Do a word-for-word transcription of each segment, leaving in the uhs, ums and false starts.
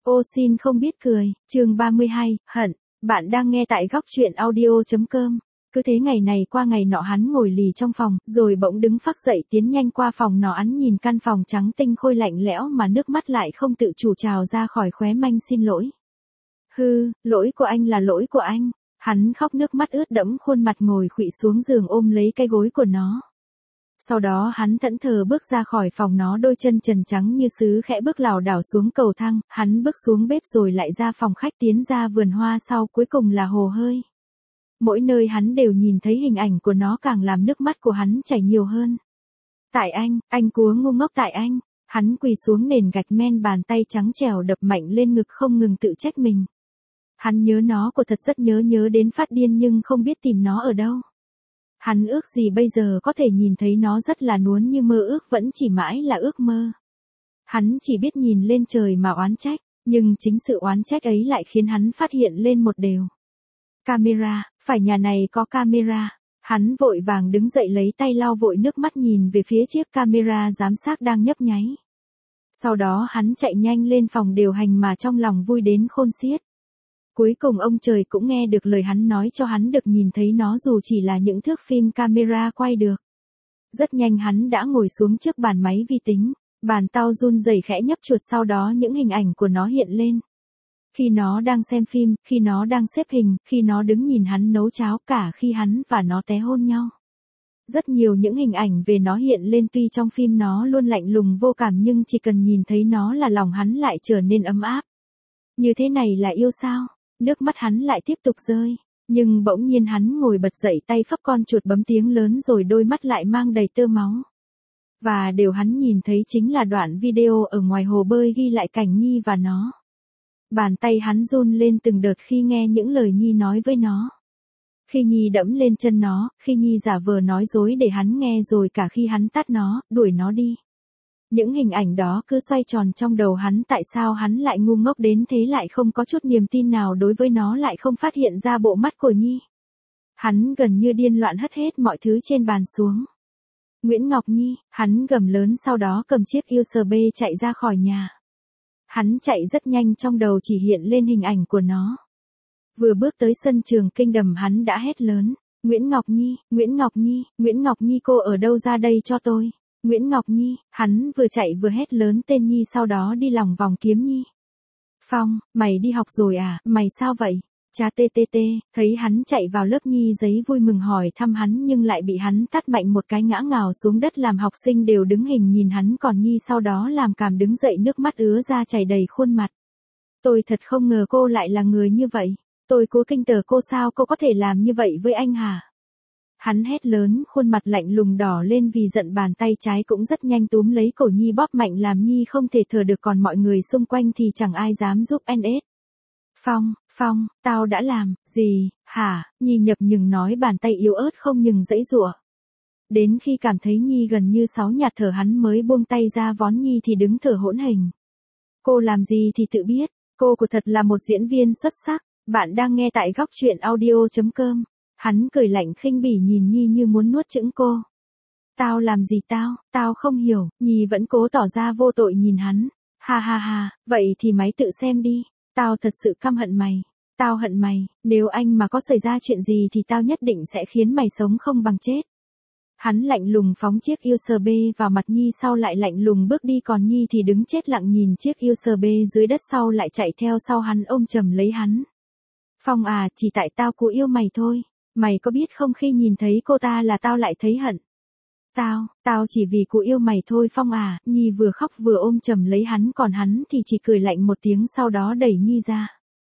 Ô xin không biết cười, chương ba mươi hai, hận, bạn đang nghe tại góc truyện audio.com. Cứ thế ngày này qua ngày nọ hắn ngồi lì trong phòng, rồi bỗng đứng phác dậy tiến nhanh qua phòng nọ, hắn nhìn căn phòng trắng tinh khôi lạnh lẽo mà nước mắt lại không tự chủ trào ra khỏi khóe manh. Xin lỗi. Hư, lỗi của anh là lỗi của anh. Hắn khóc nước mắt ướt đẫm khuôn mặt ngồi khuỵu xuống giường ôm lấy cái gối của nó. Sau đó hắn thẫn thờ bước ra khỏi phòng, nó đôi chân trần trắng như sứ khẽ bước lảo đảo xuống cầu thang, hắn bước xuống bếp rồi lại ra phòng khách tiến ra vườn hoa, sau cuối cùng là hồ hơi. Mỗi nơi hắn đều nhìn thấy hình ảnh của nó càng làm nước mắt của hắn chảy nhiều hơn. Tại anh, anh cúa ngu ngốc, tại anh. Hắn quỳ xuống nền gạch men, bàn tay trắng trẻo đập mạnh lên ngực không ngừng tự trách mình. Hắn nhớ nó của thật, rất nhớ, nhớ đến phát điên nhưng không biết tìm nó ở đâu. Hắn ước gì bây giờ có thể nhìn thấy nó, rất là nuốn như mơ ước, vẫn chỉ mãi là ước mơ. Hắn chỉ biết nhìn lên trời mà oán trách, nhưng chính sự oán trách ấy lại khiến hắn phát hiện lên một điều. Camera, phải nhà này có camera. Hắn vội vàng đứng dậy lấy tay lau vội nước mắt nhìn về phía chiếc camera giám sát đang nhấp nháy. Sau đó hắn chạy nhanh lên phòng điều hành mà trong lòng vui đến khôn xiết. Cuối cùng ông trời cũng nghe được lời hắn nói, cho hắn được nhìn thấy nó dù chỉ là những thước phim camera quay được. Rất nhanh hắn đã ngồi xuống trước bàn máy vi tính, bàn tao run rẩy khẽ nhấp chuột, sau đó những hình ảnh của nó hiện lên. Khi nó đang xem phim, khi nó đang xếp hình, khi nó đứng nhìn hắn nấu cháo, cả khi hắn và nó té hôn nhau. Rất nhiều những hình ảnh về nó hiện lên, tuy trong phim nó luôn lạnh lùng vô cảm nhưng chỉ cần nhìn thấy nó là lòng hắn lại trở nên ấm áp. Như thế này là yêu sao? Nước mắt hắn lại tiếp tục rơi, nhưng bỗng nhiên hắn ngồi bật dậy, tay phấp con chuột bấm tiếng lớn rồi đôi mắt lại mang đầy tơ máu. Và điều hắn nhìn thấy chính là đoạn video ở ngoài hồ bơi ghi lại cảnh Nhi và nó. Bàn tay hắn run lên từng đợt khi nghe những lời Nhi nói với nó. Khi Nhi đẫm lên chân nó, khi Nhi giả vờ nói dối để hắn nghe, rồi cả khi hắn tát nó, đuổi nó đi. Những hình ảnh đó cứ xoay tròn trong đầu hắn, tại sao hắn lại ngu ngốc đến thế, lại không có chút niềm tin nào đối với nó, lại không phát hiện ra bộ mắt của Nhi. Hắn gần như điên loạn hất hết mọi thứ trên bàn xuống. Nguyễn Ngọc Nhi, hắn gầm lớn, sau đó cầm chiếc u ét bê chạy ra khỏi nhà. Hắn chạy rất nhanh, trong đầu chỉ hiện lên hình ảnh của nó. Vừa bước tới sân trường Kinh Đầm hắn đã hét lớn, Nguyễn Ngọc Nhi, Nguyễn Ngọc Nhi, Nguyễn Ngọc Nhi, cô ở đâu, ra đây cho tôi. Nguyễn Ngọc Nhi, hắn vừa chạy vừa hét lớn tên Nhi, sau đó đi lòng vòng kiếm Nhi. Phong, mày đi học rồi à, mày sao vậy? Cha tê tê tê, thấy hắn chạy vào lớp, Nhi giấy vui mừng hỏi thăm hắn nhưng lại bị hắn tát mạnh một cái, ngã ngào xuống đất, làm học sinh đều đứng hình nhìn hắn, còn Nhi sau đó làm càm đứng dậy, nước mắt ứa ra chảy đầy khuôn mặt. Tôi thật không ngờ cô lại là người như vậy. Tôi cố kinh tởm cô, sao cô có thể làm như vậy với anh hả? Hắn hét lớn, khuôn mặt lạnh lùng đỏ lên vì giận, bàn tay trái cũng rất nhanh túm lấy cổ Nhi bóp mạnh làm Nhi không thể thở được, còn mọi người xung quanh thì chẳng ai dám giúp en ét. Phong, Phong, tao đã làm, gì, hả? Nhi nhập nhừng nói, bàn tay yếu ớt không ngừng giãy giụa. Đến khi cảm thấy Nhi gần như sáu nhạt thở hắn mới buông tay ra vón Nhi thì đứng thở hổn hển. Cô làm gì thì tự biết, cô của thật là một diễn viên xuất sắc. Bạn đang nghe tại góc truyện audio.com. Hắn cười lạnh khinh bỉ nhìn Nhi như muốn nuốt chửng cô. Tao làm gì tao, tao không hiểu. Nhi vẫn cố tỏ ra vô tội nhìn hắn. Ha ha ha, vậy thì mày tự xem đi. Tao thật sự căm hận mày. Tao hận mày, nếu anh mà có xảy ra chuyện gì thì tao nhất định sẽ khiến mày sống không bằng chết. Hắn lạnh lùng phóng chiếc u ét bê vào mặt Nhi, sau lại lạnh lùng bước đi, còn Nhi thì đứng chết lặng nhìn chiếc u ét bê dưới đất, sau lại chạy theo sau hắn ôm chầm lấy hắn. Phong à, chỉ tại tao cố yêu mày thôi. Mày có biết không, khi nhìn thấy cô ta là tao lại thấy hận. Tao, tao chỉ vì cố yêu mày thôi Phong à. Nhi vừa khóc vừa ôm chầm lấy hắn, còn hắn thì chỉ cười lạnh một tiếng, sau đó đẩy Nhi ra.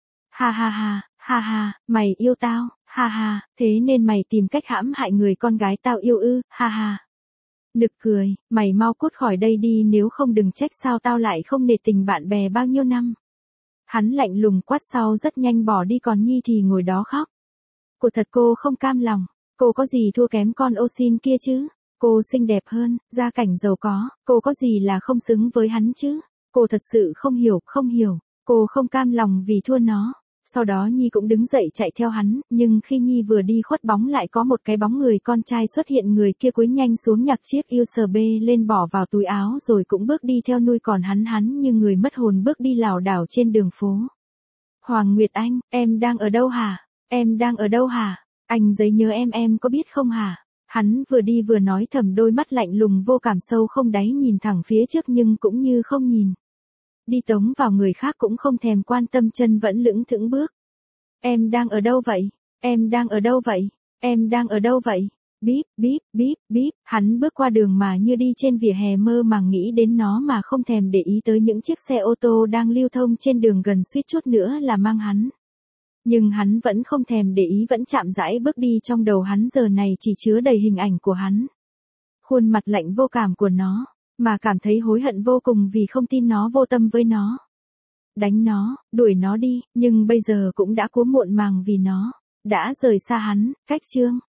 Ha ha ha, ha ha, mày yêu tao, ha ha, thế nên mày tìm cách hãm hại người con gái tao yêu ư, ha ha. Nực cười, mày mau cút khỏi đây đi, nếu không đừng trách sao tao lại không nể tình bạn bè bao nhiêu năm. Hắn lạnh lùng quát, sau rất nhanh bỏ đi, còn Nhi thì ngồi đó khóc. Cô thật, cô không cam lòng, cô có gì thua kém con ô xin kia chứ? Cô xinh đẹp hơn, gia cảnh giàu có, cô có gì là không xứng với hắn chứ? Cô thật sự không hiểu, không hiểu, cô không cam lòng vì thua nó. Sau đó Nhi cũng đứng dậy chạy theo hắn, nhưng khi Nhi vừa đi khuất bóng lại có một cái bóng người con trai xuất hiện, người kia cúi nhanh xuống nhặt chiếc u ét bê lên bỏ vào túi áo rồi cũng bước đi theo nuôi, còn hắn hắn như người mất hồn bước đi lảo đảo trên đường phố. Hoàng Nguyệt Anh, em đang ở đâu hả? Em đang ở đâu hả? Anh Giấy nhớ em em có biết không hả? Hắn vừa đi vừa nói thầm, đôi mắt lạnh lùng vô cảm sâu không đáy nhìn thẳng phía trước nhưng cũng như không nhìn. Đi tống vào người khác cũng không thèm quan tâm, chân vẫn lững thững bước. Em đang ở đâu vậy? Em đang ở đâu vậy? Em đang ở đâu vậy? Bíp, bíp, bíp, bíp, hắn bước qua đường mà như đi trên vỉa hè, mơ màng nghĩ đến nó mà không thèm để ý tới những chiếc xe ô tô đang lưu thông trên đường gần suýt chút nữa là mang hắn. Nhưng hắn vẫn không thèm để ý, vẫn chạm rãi bước đi, trong đầu hắn giờ này chỉ chứa đầy hình ảnh của hắn. Khuôn mặt lạnh vô cảm của nó, mà cảm thấy hối hận vô cùng vì không tin nó vô tâm với nó. Đánh nó, đuổi nó đi, nhưng bây giờ cũng đã quá muộn màng vì nó đã rời xa hắn. Cách chương